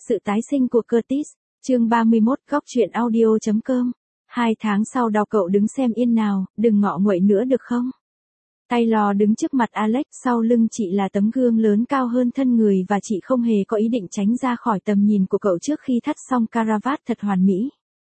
Sự tái sinh của Curtis, chương 31, góc truyện audio.com. 2 tháng sau đó cậu đứng xem yên nào, đừng ngọ nguậy nữa được không? Taylor đứng trước mặt Alex, sau lưng chị là tấm gương lớn cao hơn thân người và chị không hề có ý định tránh ra khỏi tầm nhìn của cậu trước khi thắt xong caravat thật hoàn mỹ.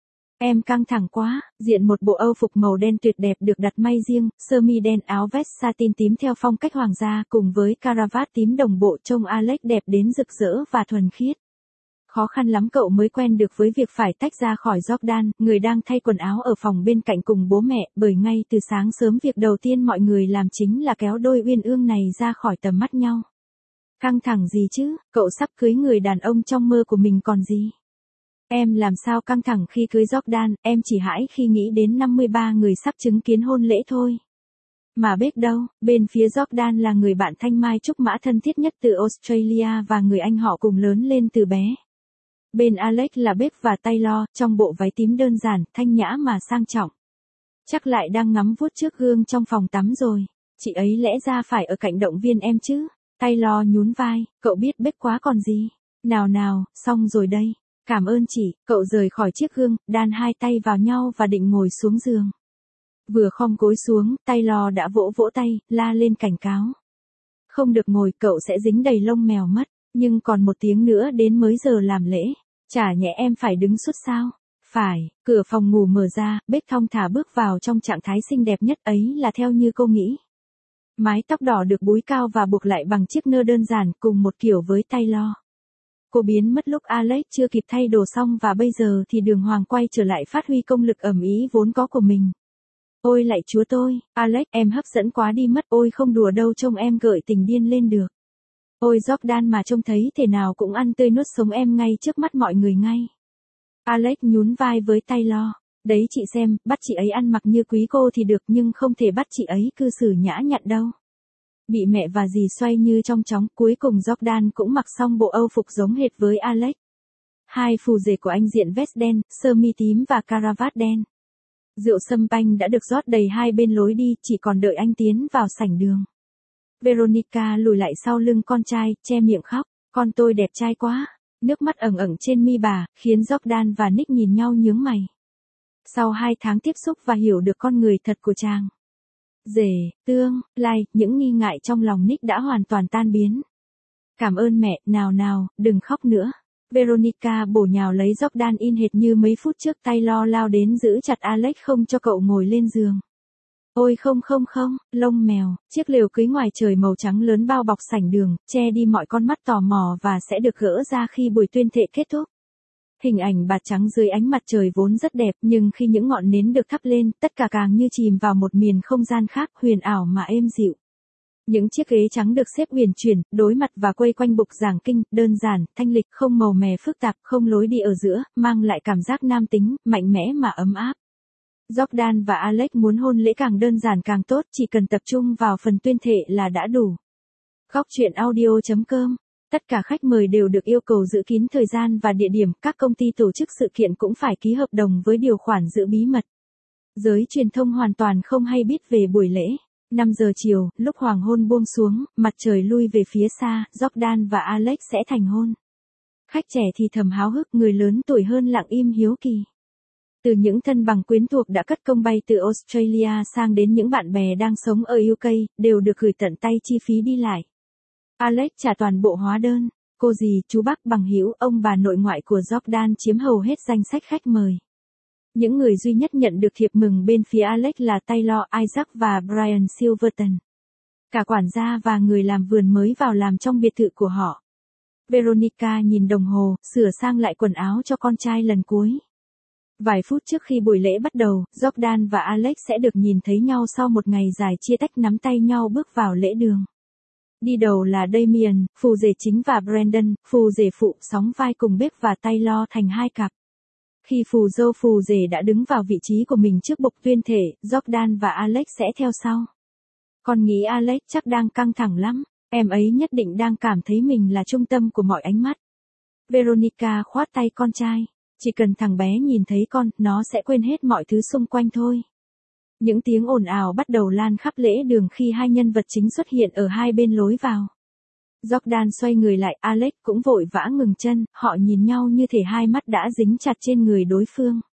Em căng thẳng quá, diện một bộ âu phục màu đen tuyệt đẹp được đặt may riêng, sơ mi đen áo vest satin tím theo phong cách hoàng gia cùng với caravat tím đồng bộ trông Alex đẹp đến rực rỡ và thuần khiết. Khó khăn lắm cậu mới quen được với việc phải tách ra khỏi Jordan, người đang thay quần áo ở phòng bên cạnh cùng bố mẹ, bởi ngay từ sáng sớm việc đầu tiên mọi người làm chính là kéo đôi uyên ương này ra khỏi tầm mắt nhau. Căng thẳng gì chứ, cậu sắp cưới người đàn ông trong mơ của mình còn gì. Em làm sao căng thẳng khi cưới Jordan, em chỉ hãi khi nghĩ đến 53 người sắp chứng kiến hôn lễ thôi. Mà biết đâu, bên phía Jordan là người bạn thanh mai trúc mã thân thiết nhất từ Australia và người anh họ cùng lớn lên từ bé. Bên Alex là Bếp và Taylor, trong bộ váy tím đơn giản, thanh nhã mà sang trọng. Chắc lại đang ngắm vuốt trước gương trong phòng tắm rồi. Chị ấy lẽ ra phải ở cạnh động viên em chứ. Taylor nhún vai, cậu biết Bếp quá còn gì. Nào nào, xong rồi đây. Cảm ơn chị, cậu rời khỏi chiếc gương, đan hai tay vào nhau và định ngồi xuống giường. Vừa khom gối xuống, Taylor đã vỗ vỗ tay, la lên cảnh cáo. Không được ngồi, cậu sẽ dính đầy lông mèo mất. Nhưng còn 1 tiếng nữa đến mới giờ làm lễ. Chả nhẽ em phải đứng suốt sao? Phải, cửa phòng ngủ mở ra, Bếp thong thả bước vào trong trạng thái xinh đẹp nhất ấy là theo như cô nghĩ. Mái tóc đỏ được búi cao và buộc lại bằng chiếc nơ đơn giản cùng một kiểu với Taylor. Cô biến mất lúc Alex chưa kịp thay đồ xong và bây giờ thì đường hoàng quay trở lại phát huy công lực ầm ĩ vốn có của mình. Ôi lạy chúa tôi, Alex em hấp dẫn quá đi mất, ôi không đùa đâu trông em gợi tình điên lên được. Ôi Jordan mà trông thấy thế nào cũng ăn tươi nuốt sống em ngay trước mắt mọi người ngay. Alex nhún vai với Taylor. Đấy chị xem, bắt chị ấy ăn mặc như quý cô thì được nhưng không thể bắt chị ấy cư xử nhã nhặn đâu. Bị mẹ và dì xoay như trong chóng, cuối cùng Jordan cũng mặc xong bộ âu phục giống hệt với Alex. 2 phù rể của anh diện vest đen, sơ mi tím và caravat đen. Rượu sâm banh đã được rót đầy hai bên lối đi, chỉ còn đợi anh tiến vào sảnh đường. Veronica lùi lại sau lưng con trai, che miệng khóc, con tôi đẹp trai quá. Nước mắt ẩn ẩn trên mi bà, khiến Jordan và Nick nhìn nhau nhướng mày. Sau 2 tháng tiếp xúc và hiểu được con người thật của chàng. Rể, tương, lai, những nghi ngại trong lòng Nick đã hoàn toàn tan biến. Cảm ơn mẹ, nào nào, đừng khóc nữa. Veronica bổ nhào lấy Jordan in hệt như mấy phút trước, Taylor lao đến giữ chặt Alex không cho cậu ngồi lên giường. Ôi không, lông mèo, chiếc lều cưới ngoài trời màu trắng lớn bao bọc sảnh đường, che đi mọi con mắt tò mò và sẽ được gỡ ra khi buổi tuyên thệ kết thúc. Hình ảnh bạt trắng dưới ánh mặt trời vốn rất đẹp nhưng khi những ngọn nến được thắp lên, tất cả càng như chìm vào một miền không gian khác huyền ảo mà êm dịu. Những chiếc ghế trắng được xếp uyển chuyển, đối mặt và quây quanh bục giảng kinh, đơn giản, thanh lịch, không màu mè phức tạp, không lối đi ở giữa, mang lại cảm giác nam tính, mạnh mẽ mà ấm áp. Jordan và Alex muốn hôn lễ càng đơn giản càng tốt, chỉ cần tập trung vào phần tuyên thệ là đã đủ. Góc truyện audio.com. Tất cả khách mời đều được yêu cầu giữ kín thời gian và địa điểm, các công ty tổ chức sự kiện cũng phải ký hợp đồng với điều khoản giữ bí mật. Giới truyền thông hoàn toàn không hay biết về buổi lễ. 5 giờ chiều, lúc hoàng hôn buông xuống, mặt trời lui về phía xa, Jordan và Alex sẽ thành hôn. Khách trẻ thì thầm háo hức, người lớn tuổi hơn lặng im hiếu kỳ. Từ những thân bằng quyến thuộc đã cất công bay từ Australia sang đến những bạn bè đang sống ở UK, đều được gửi tận tay chi phí đi lại. Alex trả toàn bộ hóa đơn, cô dì, chú bác, bằng hữu, ông bà nội ngoại của Jordan chiếm hầu hết danh sách khách mời. Những người duy nhất nhận được thiệp mừng bên phía Alex là Taylor, Isaac và Brian Silverton. Cả quản gia và người làm vườn mới vào làm trong biệt thự của họ. Veronica nhìn đồng hồ, sửa sang lại quần áo cho con trai lần cuối. Vài phút trước khi buổi lễ bắt đầu, Jordan và Alex sẽ được nhìn thấy nhau sau một ngày dài chia tách, nắm tay nhau bước vào lễ đường. Đi đầu là Damien, phù rể chính, và Brandon, phù rể phụ, sóng vai cùng Bếp và Taylor thành 2 cặp. Khi phù dâu phù rể đã đứng vào vị trí của mình trước bục tuyên thệ, Jordan và Alex sẽ theo sau. Con nghĩ Alex chắc đang căng thẳng lắm, em ấy nhất định đang cảm thấy mình là trung tâm của mọi ánh mắt. Veronica khoát tay con trai. Chỉ cần thằng bé nhìn thấy con, nó sẽ quên hết mọi thứ xung quanh thôi. Những tiếng ồn ào bắt đầu lan khắp lễ đường khi 2 nhân vật chính xuất hiện ở hai bên lối vào. Jordan xoay người lại, Alex cũng vội vã ngừng chân, họ nhìn nhau như thể hai mắt đã dính chặt trên người đối phương.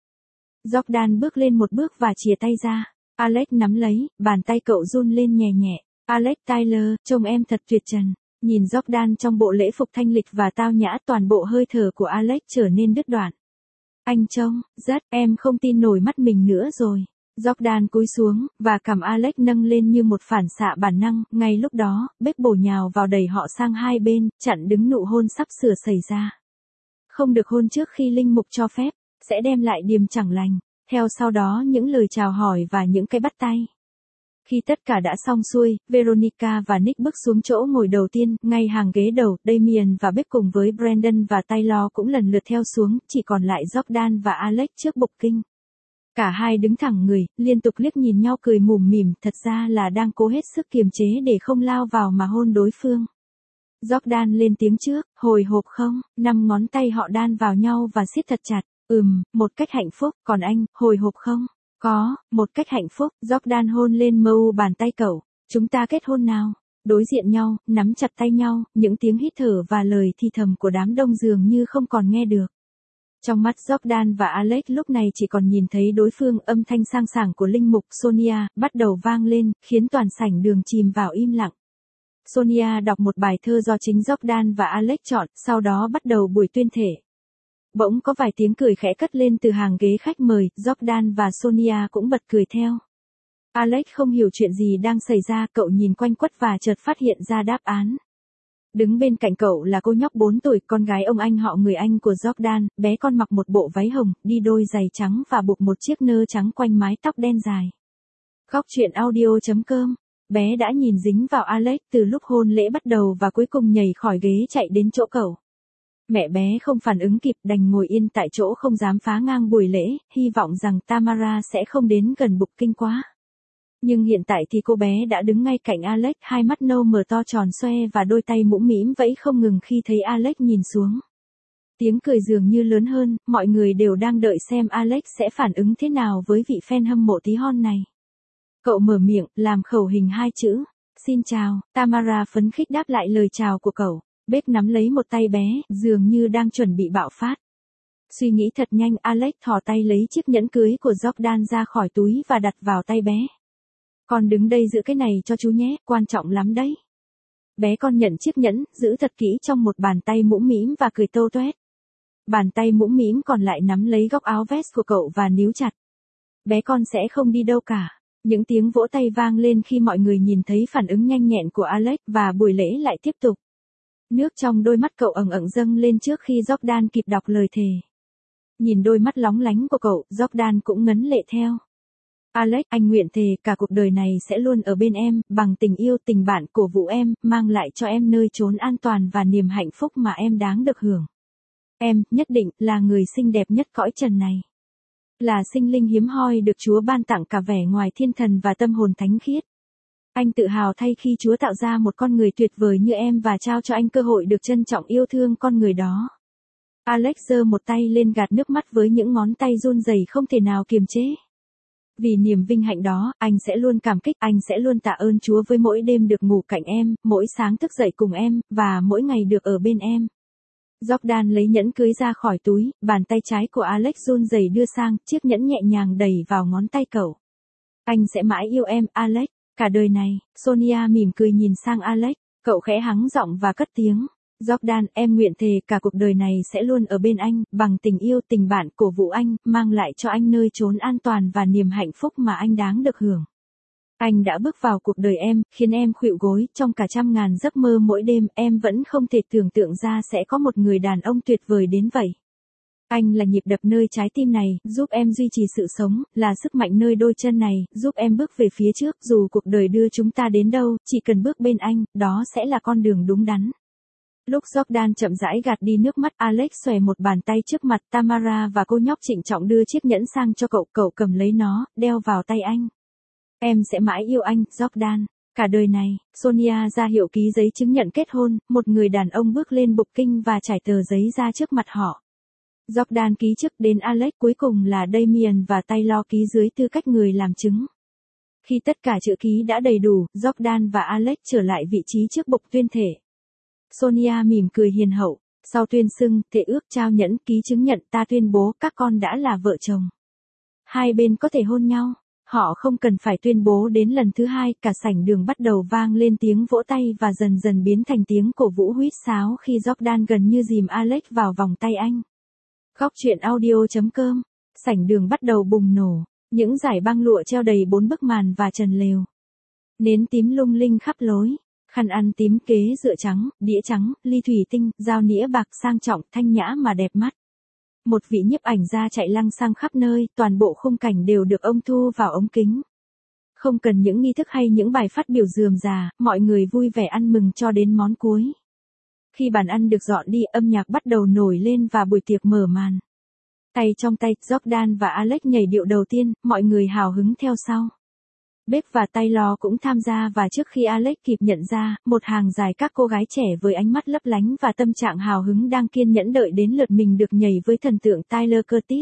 Jordan bước lên một bước và chìa tay ra. Alex nắm lấy, bàn tay cậu run lên nhẹ nhẹ. Alex Tyler, trông em thật tuyệt trần. Nhìn Jordan trong bộ lễ phục thanh lịch và tao nhã, toàn bộ hơi thở của Alex trở nên đứt đoạn. Anh trông, em không tin nổi mắt mình nữa rồi. Jordan cúi xuống, và cằm Alex nâng lên như một phản xạ bản năng, ngay lúc đó, bếp bổ nhào vào đẩy họ sang hai bên, chặn đứng nụ hôn sắp sửa xảy ra. Không được hôn trước khi linh mục cho phép, sẽ đem lại điềm chẳng lành. Theo sau đó những lời chào hỏi và những cái bắt tay. Khi tất cả đã xong xuôi, Veronica và Nick bước xuống chỗ ngồi đầu tiên, ngay hàng ghế đầu, Damien và Beck cùng với Brandon và Taylor cũng lần lượt theo xuống, chỉ còn lại Jordan và Alex trước bục kinh. Cả hai đứng thẳng người, liên tục liếc nhìn nhau cười mủm mỉm, thật ra là đang cố hết sức kiềm chế để không lao vào mà hôn đối phương. Jordan lên tiếng trước, hồi hộp không? 5 ngón tay họ đan vào nhau và siết thật chặt. Một cách hạnh phúc, còn anh, hồi hộp không? Có, một cách hạnh phúc, Jordan hôn lên mu bàn tay cậu. Chúng ta kết hôn nào? Đối diện nhau, nắm chặt tay nhau, những tiếng hít thở và lời thì thầm của đám đông dường như không còn nghe được. Trong mắt Jordan và Alex lúc này chỉ còn nhìn thấy đối phương, âm thanh sang sảng của linh mục Sonia bắt đầu vang lên, khiến toàn sảnh đường chìm vào im lặng. Sonia đọc một bài thơ do chính Jordan và Alex chọn, sau đó bắt đầu buổi tuyên thể. Bỗng có vài tiếng cười khẽ cất lên từ hàng ghế khách mời, Jordan và Sonia cũng bật cười theo. Alex không hiểu chuyện gì đang xảy ra, cậu nhìn quanh quất và chợt phát hiện ra đáp án. Đứng bên cạnh cậu là cô nhóc 4 tuổi, con gái ông anh họ người anh của Jordan, bé con mặc một bộ váy hồng, đi đôi giày trắng và buộc một chiếc nơ trắng quanh mái tóc đen dài. Góc truyện audio.com. Bé đã nhìn dính vào Alex từ lúc hôn lễ bắt đầu và cuối cùng nhảy khỏi ghế chạy đến chỗ cậu. Mẹ bé không phản ứng kịp, đành ngồi yên tại chỗ không dám phá ngang buổi lễ, hy vọng rằng Tamara sẽ không đến gần bục kinh quá. Nhưng hiện tại thì cô bé đã đứng ngay cạnh Alex, hai mắt nâu mở to tròn xoe và đôi tay mũm mĩm vẫy không ngừng khi thấy Alex nhìn xuống. Tiếng cười dường như lớn hơn, mọi người đều đang đợi xem Alex sẽ phản ứng thế nào với vị fan hâm mộ tí hon này. Cậu mở miệng, làm khẩu hình 2 chữ. Xin chào, Tamara phấn khích đáp lại lời chào của cậu. Beck nắm lấy một tay bé, dường như đang chuẩn bị bạo phát. Suy nghĩ thật nhanh, Alex thò tay lấy chiếc nhẫn cưới của Jordan ra khỏi túi và đặt vào tay bé. Con đứng đây giữ cái này cho chú nhé, quan trọng lắm đấy. Bé con nhận chiếc nhẫn, giữ thật kỹ trong một bàn tay mũm mĩm và cười tô toét. Bàn tay mũm mĩm còn lại nắm lấy góc áo vest của cậu và níu chặt. Bé con sẽ không đi đâu cả. Những tiếng vỗ tay vang lên khi mọi người nhìn thấy phản ứng nhanh nhẹn của Alex và buổi lễ lại tiếp tục. Nước trong đôi mắt cậu ẩn ẩn dâng lên trước khi Jordan kịp đọc lời thề. Nhìn đôi mắt lóng lánh của cậu, Jordan cũng ngấn lệ theo. Alex, anh nguyện thề cả cuộc đời này sẽ luôn ở bên em, bằng tình yêu tình bạn cổ vũ em, mang lại cho em nơi trốn an toàn và niềm hạnh phúc mà em đáng được hưởng. Em, nhất định, là người xinh đẹp nhất cõi trần này. Là sinh linh hiếm hoi được Chúa ban tặng cả vẻ ngoài thiên thần và tâm hồn thánh khiết. Anh tự hào thay khi Chúa tạo ra một con người tuyệt vời như em và trao cho anh cơ hội được trân trọng yêu thương con người đó. Alex giơ một tay lên gạt nước mắt với những ngón tay run rẩy không thể nào kiềm chế. Vì niềm vinh hạnh đó, anh sẽ luôn cảm kích, anh sẽ luôn tạ ơn Chúa với mỗi đêm được ngủ cạnh em, mỗi sáng thức dậy cùng em, và mỗi ngày được ở bên em. Jordan lấy nhẫn cưới ra khỏi túi, bàn tay trái của Alex run rẩy đưa sang, chiếc nhẫn nhẹ nhàng đẩy vào ngón tay cậu. Anh sẽ mãi yêu em, Alex, cả đời này. Sonia mỉm cười nhìn sang Alex, cậu khẽ hắng giọng và cất tiếng. Jordan, em nguyện thề cả cuộc đời này sẽ luôn ở bên anh, bằng tình yêu tình bạn cổ vũ anh, mang lại cho anh nơi trốn an toàn và niềm hạnh phúc mà anh đáng được hưởng. Anh đã bước vào cuộc đời em, khiến em khuỵu gối, trong cả trăm ngàn giấc mơ mỗi đêm, em vẫn không thể tưởng tượng ra sẽ có một người đàn ông tuyệt vời đến vậy. Anh là nhịp đập nơi trái tim này, giúp em duy trì sự sống, là sức mạnh nơi đôi chân này, giúp em bước về phía trước, dù cuộc đời đưa chúng ta đến đâu, chỉ cần bước bên anh, đó sẽ là con đường đúng đắn. Lúc Jordan chậm rãi gạt đi nước mắt, Alex xòe một bàn tay trước mặt Tamara và cô nhóc trịnh trọng đưa chiếc nhẫn sang cho cậu, cậu cầm lấy nó, đeo vào tay anh. Em sẽ mãi yêu anh, Jordan, cả đời này. Sonia ra hiệu ký giấy chứng nhận kết hôn, một người đàn ông bước lên bục kinh và trải tờ giấy ra trước mặt họ. Jordan ký trước, đến Alex, cuối cùng là Damien và Taylor ký dưới tư cách người làm chứng. Khi tất cả chữ ký đã đầy đủ, Jordan và Alex trở lại vị trí trước bục tuyên thể. Sonia mỉm cười hiền hậu, sau tuyên xưng, thệ ước trao nhẫn ký chứng nhận ta tuyên bố các con đã là vợ chồng. Hai bên có thể hôn nhau, họ không cần phải tuyên bố đến lần thứ hai, cả sảnh đường bắt đầu vang lên tiếng vỗ tay và dần dần biến thành tiếng cổ vũ huýt sáo khi Jordan gần như dìm Alex vào vòng tay anh. Góc truyện audio.com, sảnh đường bắt đầu bùng nổ, những dải băng lụa treo đầy 4 bức màn và trần lều. Nến tím lung linh khắp lối, khăn ăn tím kế dựa trắng, đĩa trắng, ly thủy tinh, dao nĩa bạc sang trọng, thanh nhã mà đẹp mắt. Một vị nhiếp ảnh gia chạy lăng xăng khắp nơi, toàn bộ khung cảnh đều được ông thu vào ống kính. Không cần những nghi thức hay những bài phát biểu rườm rà, mọi người vui vẻ ăn mừng cho đến món cuối. Khi bàn ăn được dọn đi, âm nhạc bắt đầu nổi lên và buổi tiệc mở màn. Tay trong tay, Jordan và Alex nhảy điệu đầu tiên, mọi người hào hứng theo sau. Bếp và Taylor cũng tham gia và trước khi Alex kịp nhận ra, một hàng dài các cô gái trẻ với ánh mắt lấp lánh và tâm trạng hào hứng đang kiên nhẫn đợi đến lượt mình được nhảy với thần tượng Tyler Curtis.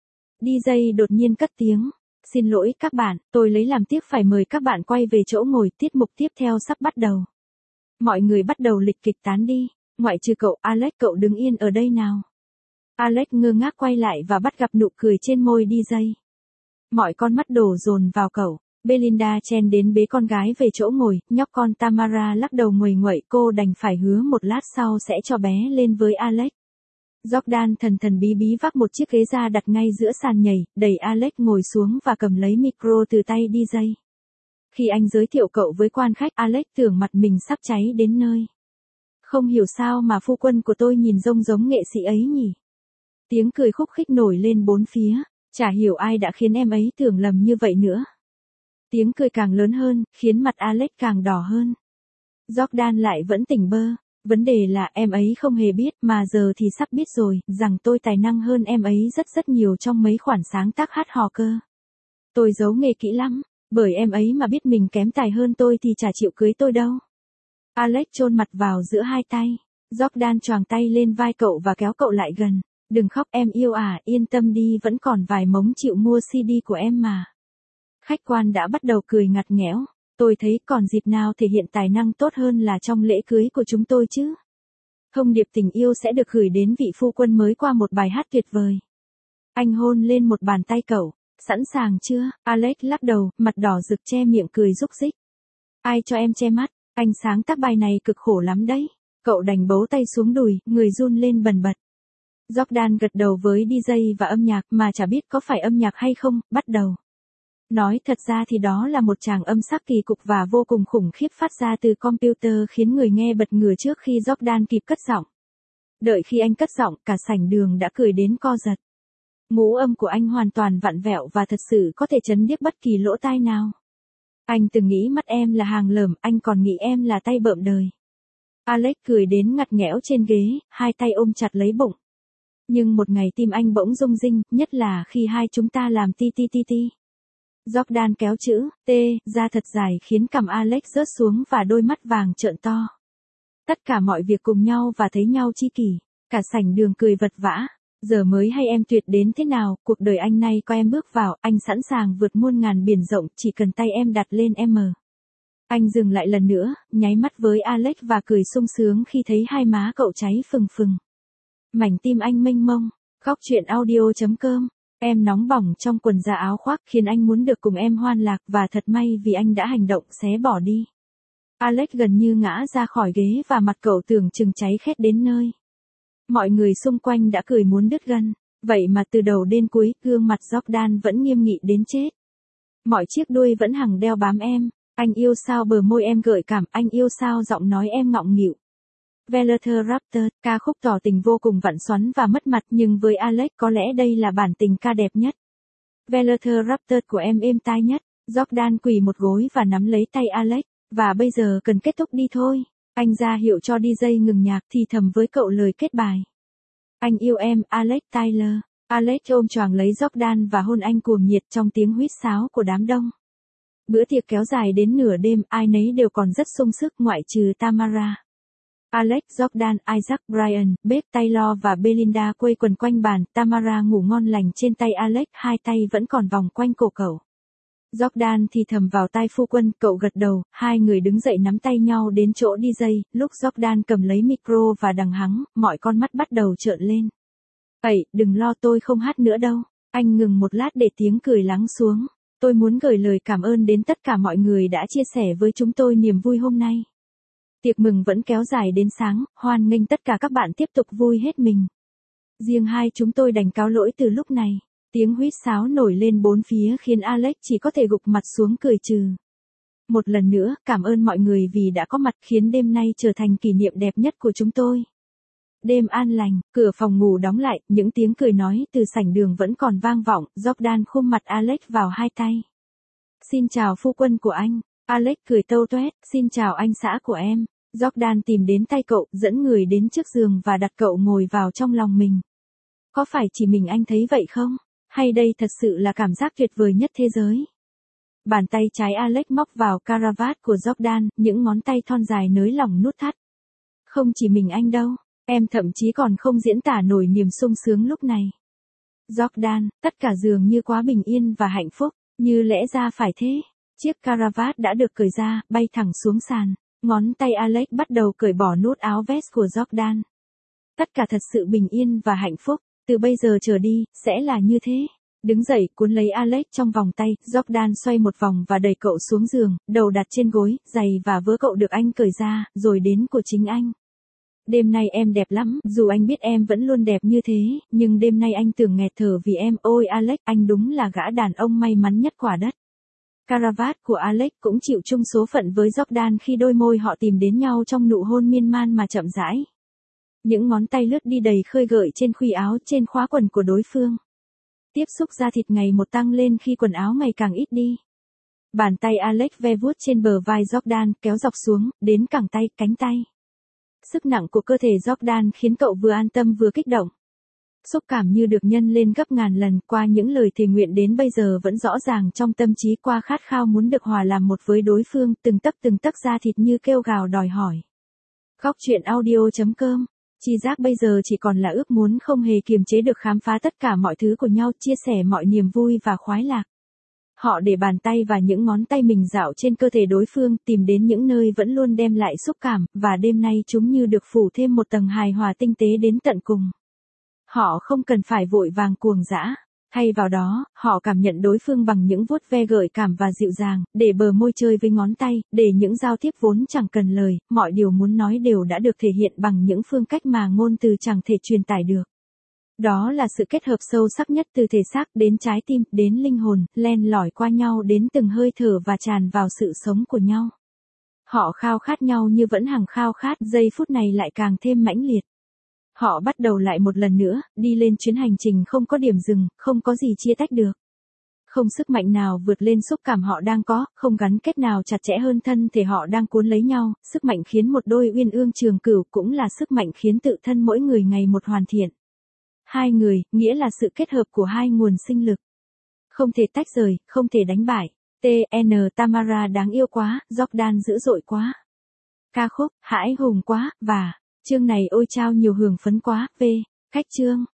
DJ đột nhiên cất tiếng. Xin lỗi các bạn, tôi lấy làm tiếc phải mời các bạn quay về chỗ ngồi, tiết mục tiếp theo sắp bắt đầu. Mọi người bắt đầu lịch kịch tán đi, ngoại trừ cậu Alex, cậu đứng yên ở đây nào. Alex ngơ ngác quay lại và bắt gặp nụ cười trên môi DJ. Mọi con mắt đổ dồn vào cậu. Belinda chen đến bế con gái về chỗ ngồi, nhóc con Tamara lắc đầu nguầy nguậy, cô đành phải hứa một lát sau sẽ cho bé lên với Alex. Jordan thần thần bí bí vác một chiếc ghế ra đặt ngay giữa sàn nhảy, đẩy Alex ngồi xuống và cầm lấy micro từ tay DJ. Khi anh giới thiệu cậu với quan khách, Alex tưởng mặt mình sắp cháy đến nơi. Không hiểu sao mà phu quân của tôi nhìn giống nghệ sĩ ấy nhỉ? Tiếng cười khúc khích nổi lên bốn phía, chả hiểu ai đã khiến em ấy tưởng lầm như vậy nữa. Tiếng cười càng lớn hơn, khiến mặt Alex càng đỏ hơn. Jordan lại vẫn tỉnh bơ. Vấn đề là em ấy không hề biết, mà giờ thì sắp biết rồi, rằng tôi tài năng hơn em ấy rất nhiều trong mấy khoản sáng tác hát hò cơ. Tôi giấu nghề kỹ lắm, bởi em ấy mà biết mình kém tài hơn tôi thì chả chịu cưới tôi đâu. Alex chôn mặt vào giữa hai tay. Jordan choàng tay lên vai cậu và kéo cậu lại gần. Đừng khóc em yêu à, yên tâm đi, vẫn còn vài mống chịu mua CD của em mà. Khách quan đã bắt đầu cười ngặt nghẽo. Tôi thấy còn dịp nào thể hiện tài năng tốt hơn là trong lễ cưới của chúng tôi chứ. Thông điệp tình yêu sẽ được gửi đến vị phu quân mới qua một bài hát tuyệt vời. Anh hôn lên một bàn tay cậu. Sẵn sàng chưa? Alex lắc đầu, mặt đỏ rực che miệng cười rúc rích. Ai cho em che mắt? Anh sáng tác bài này cực khổ lắm đấy. Cậu đành bấu tay xuống đùi, người run lên bần bật. Jordan gật đầu với DJ và âm nhạc, mà chả biết có phải âm nhạc hay không, bắt đầu. Nói thật ra thì đó là một tràng âm sắc kỳ cục và vô cùng khủng khiếp phát ra từ computer, khiến người nghe bật ngửa trước khi Jordan kịp cất giọng. Đợi khi anh cất giọng, cả sảnh đường đã cười đến co giật. Ngũ âm của anh hoàn toàn vặn vẹo và thật sự có thể chấn điếc bất kỳ lỗ tai nào. Anh từng nghĩ mắt em là hàng lởm, anh còn nghĩ em là tay bợm đời. Alex cười đến ngặt nghẽo trên ghế, hai tay ôm chặt lấy bụng. Nhưng một ngày tim anh bỗng rung rinh, nhất là khi hai chúng ta làm ti ti ti ti. Jordan kéo chữ T ra thật dài khiến cằm Alex rớt xuống và đôi mắt vàng trợn to. Tất cả mọi việc cùng nhau và thấy nhau chi kỷ. Cả sảnh đường cười vật vã. Giờ mới hay em tuyệt đến thế nào, cuộc đời anh nay có em bước vào, anh sẵn sàng vượt muôn ngàn biển rộng, chỉ cần tay em đặt lên em. Anh dừng lại lần nữa, nháy mắt với Alex và cười sung sướng khi thấy hai má cậu cháy phừng phừng. Mảnh tim anh mênh mông. Góc truyện audio.com. Em nóng bỏng trong quần da áo khoác khiến anh muốn được cùng em hoan lạc, và thật may vì anh đã hành động xé bỏ đi. Alex gần như ngã ra khỏi ghế và mặt cậu tưởng chừng cháy khét đến nơi. Mọi người xung quanh đã cười muốn đứt gân. Vậy mà từ đầu đến cuối, gương mặt Jordan vẫn nghiêm nghị đến chết. Mọi chiếc đuôi vẫn hằng đeo bám em. Anh yêu sao bờ môi em gợi cảm, anh yêu sao giọng nói em ngọng nghịu. Velociraptor, ca khúc tỏ tình vô cùng vặn xoắn và mất mặt, nhưng với Alex có lẽ đây là bản tình ca đẹp nhất. Velociraptor của em êm tai nhất. Jordan quỳ một gối và nắm lấy tay Alex. Và bây giờ cần kết thúc đi thôi. Anh ra hiệu cho DJ ngừng nhạc, thì thầm với cậu lời kết bài. Anh yêu em, Alex Tyler. Alex ôm choàng lấy Jordan và hôn anh cuồng nhiệt trong tiếng huýt sáo của đám đông. Bữa tiệc kéo dài đến nửa đêm, ai nấy đều còn rất sung sức ngoại trừ Tamara. Alex, Jordan, Isaac, Brian, Beth, Taylor và Belinda quây quần quanh bàn. Tamara ngủ ngon lành trên tay Alex, hai tay vẫn còn vòng quanh cổ cậu. Jordan thì thầm vào tai phu quân, cậu gật đầu, hai người đứng dậy nắm tay nhau đến chỗ DJ, lúc Jordan cầm lấy micro và đằng hắng, mọi con mắt bắt đầu trợn lên. Vậy, đừng lo tôi không hát nữa đâu. Anh ngừng một lát để tiếng cười lắng xuống. Tôi muốn gửi lời cảm ơn đến tất cả mọi người đã chia sẻ với chúng tôi niềm vui hôm nay. Tiệc mừng vẫn kéo dài đến sáng, hoan nghênh tất cả các bạn tiếp tục vui hết mình. Riêng hai chúng tôi đành cáo lỗi từ lúc này. Tiếng huýt sáo nổi lên bốn phía khiến Alex chỉ có thể gục mặt xuống cười trừ. Một lần nữa, cảm ơn mọi người vì đã có mặt khiến đêm nay trở thành kỷ niệm đẹp nhất của chúng tôi. Đêm an lành, cửa phòng ngủ đóng lại, những tiếng cười nói từ sảnh đường vẫn còn vang vọng, Jordan khum mặt Alex vào hai tay. Xin chào phu quân của anh. Alex cười tâu tuét, xin chào anh xã của em. Jordan tìm đến tay cậu, dẫn người đến trước giường và đặt cậu ngồi vào trong lòng mình. Có phải chỉ mình anh thấy vậy không? Hay đây thật sự là cảm giác tuyệt vời nhất thế giới? Bàn tay trái Alex móc vào caravat của Jordan, những ngón tay thon dài nới lỏng nút thắt. Không chỉ mình anh đâu, em thậm chí còn không diễn tả nổi niềm sung sướng lúc này. Jordan, tất cả dường như quá bình yên và hạnh phúc, như lẽ ra phải thế. Chiếc caravat đã được cởi ra, bay thẳng xuống sàn. Ngón tay Alex bắt đầu cởi bỏ nút áo vest của Jordan. Tất cả thật sự bình yên và hạnh phúc. Từ bây giờ trở đi, sẽ là như thế. Đứng dậy, cuốn lấy Alex trong vòng tay, Jordan xoay một vòng và đẩy cậu xuống giường, đầu đặt trên gối, giày và vớ cậu được anh cởi ra, rồi đến của chính anh. Đêm nay em đẹp lắm, dù anh biết em vẫn luôn đẹp như thế, nhưng đêm nay anh tưởng nghẹt thở vì em, ôi Alex, anh đúng là gã đàn ông may mắn nhất quả đất. Caravat của Alex cũng chịu chung số phận với Jordan khi đôi môi họ tìm đến nhau trong nụ hôn miên man mà chậm rãi. Những ngón tay lướt đi đầy khơi gợi trên khuy áo, trên khóa quần của đối phương. Tiếp xúc da thịt ngày một tăng lên khi quần áo ngày càng ít đi. Bàn tay Alex ve vuốt trên bờ vai Jordan, kéo dọc xuống, đến cẳng tay, cánh tay. Sức nặng của cơ thể Jordan khiến cậu vừa an tâm vừa kích động. Xúc cảm như được nhân lên gấp ngàn lần qua những lời thề nguyện đến bây giờ vẫn rõ ràng trong tâm trí qua khát khao muốn được hòa làm một với đối phương, từng tấc da thịt như kêu gào đòi hỏi. Góc truyện audio.com. Chi giác bây giờ chỉ còn là ước muốn không hề kiềm chế được khám phá tất cả mọi thứ của nhau, chia sẻ mọi niềm vui và khoái lạc. Họ để bàn tay và những ngón tay mình dạo trên cơ thể đối phương, tìm đến những nơi vẫn luôn đem lại xúc cảm, và đêm nay chúng như được phủ thêm một tầng hài hòa tinh tế đến tận cùng. Họ không cần phải vội vàng cuồng dã. Thay vào đó, họ cảm nhận đối phương bằng những vuốt ve gợi cảm và dịu dàng, để bờ môi chơi với ngón tay, để những giao tiếp vốn chẳng cần lời, mọi điều muốn nói đều đã được thể hiện bằng những phương cách mà ngôn từ chẳng thể truyền tải được. Đó là sự kết hợp sâu sắc nhất từ thể xác đến trái tim, đến linh hồn, len lỏi qua nhau đến từng hơi thở và tràn vào sự sống của nhau. Họ khao khát nhau như vẫn hằng khao khát, giây phút này lại càng thêm mãnh liệt. Họ bắt đầu lại một lần nữa, đi lên chuyến hành trình không có điểm dừng, không có gì chia tách được. Không sức mạnh nào vượt lên xúc cảm họ đang có, không gắn kết nào chặt chẽ hơn thân thể họ đang cuốn lấy nhau, sức mạnh khiến một đôi uyên ương trường cửu cũng là sức mạnh khiến tự thân mỗi người ngày một hoàn thiện. Hai người, nghĩa là sự kết hợp của hai nguồn sinh lực. Không thể tách rời, không thể đánh bại. T.N. Tamara đáng yêu quá, Jordan dữ dội quá. Ca khúc, hãi hùng quá, và chương này ôi trao nhiều hưởng phấn quá, v. Khách chương.